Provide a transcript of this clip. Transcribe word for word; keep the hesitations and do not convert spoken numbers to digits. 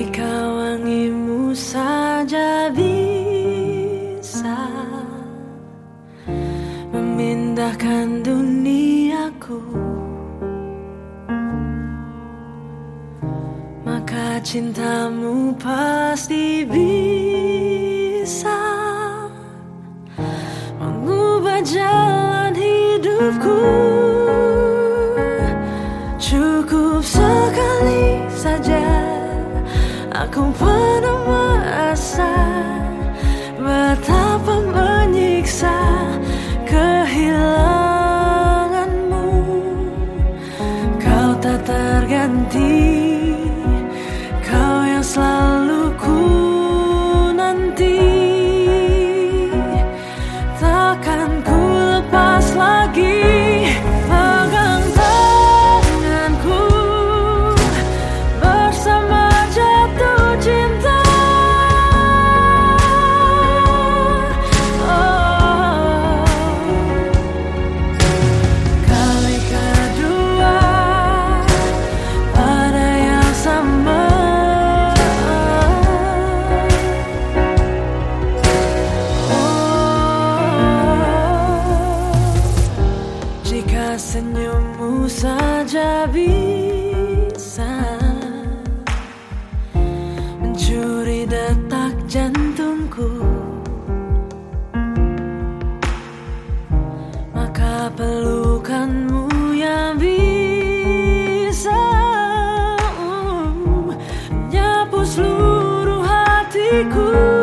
Jika wangimu saja bisa memindahkan duniaku, maka cintamu pasti bisa mengubah jalan hidupku. Cukup sekali saja aku pernah merasa betapa menyiksa kehilanganmu. Kau tak terganti, kau yang selalu ku nanti. Takkan ku lepas lagi pegang tanganku bersama jatuh cinta. Oh, kali kedua pada yang sama. Jika senyummu saja bisa mencuri detak jantungku, maka pelukanmu yang bisa uh, menyapu seluruh hatiku.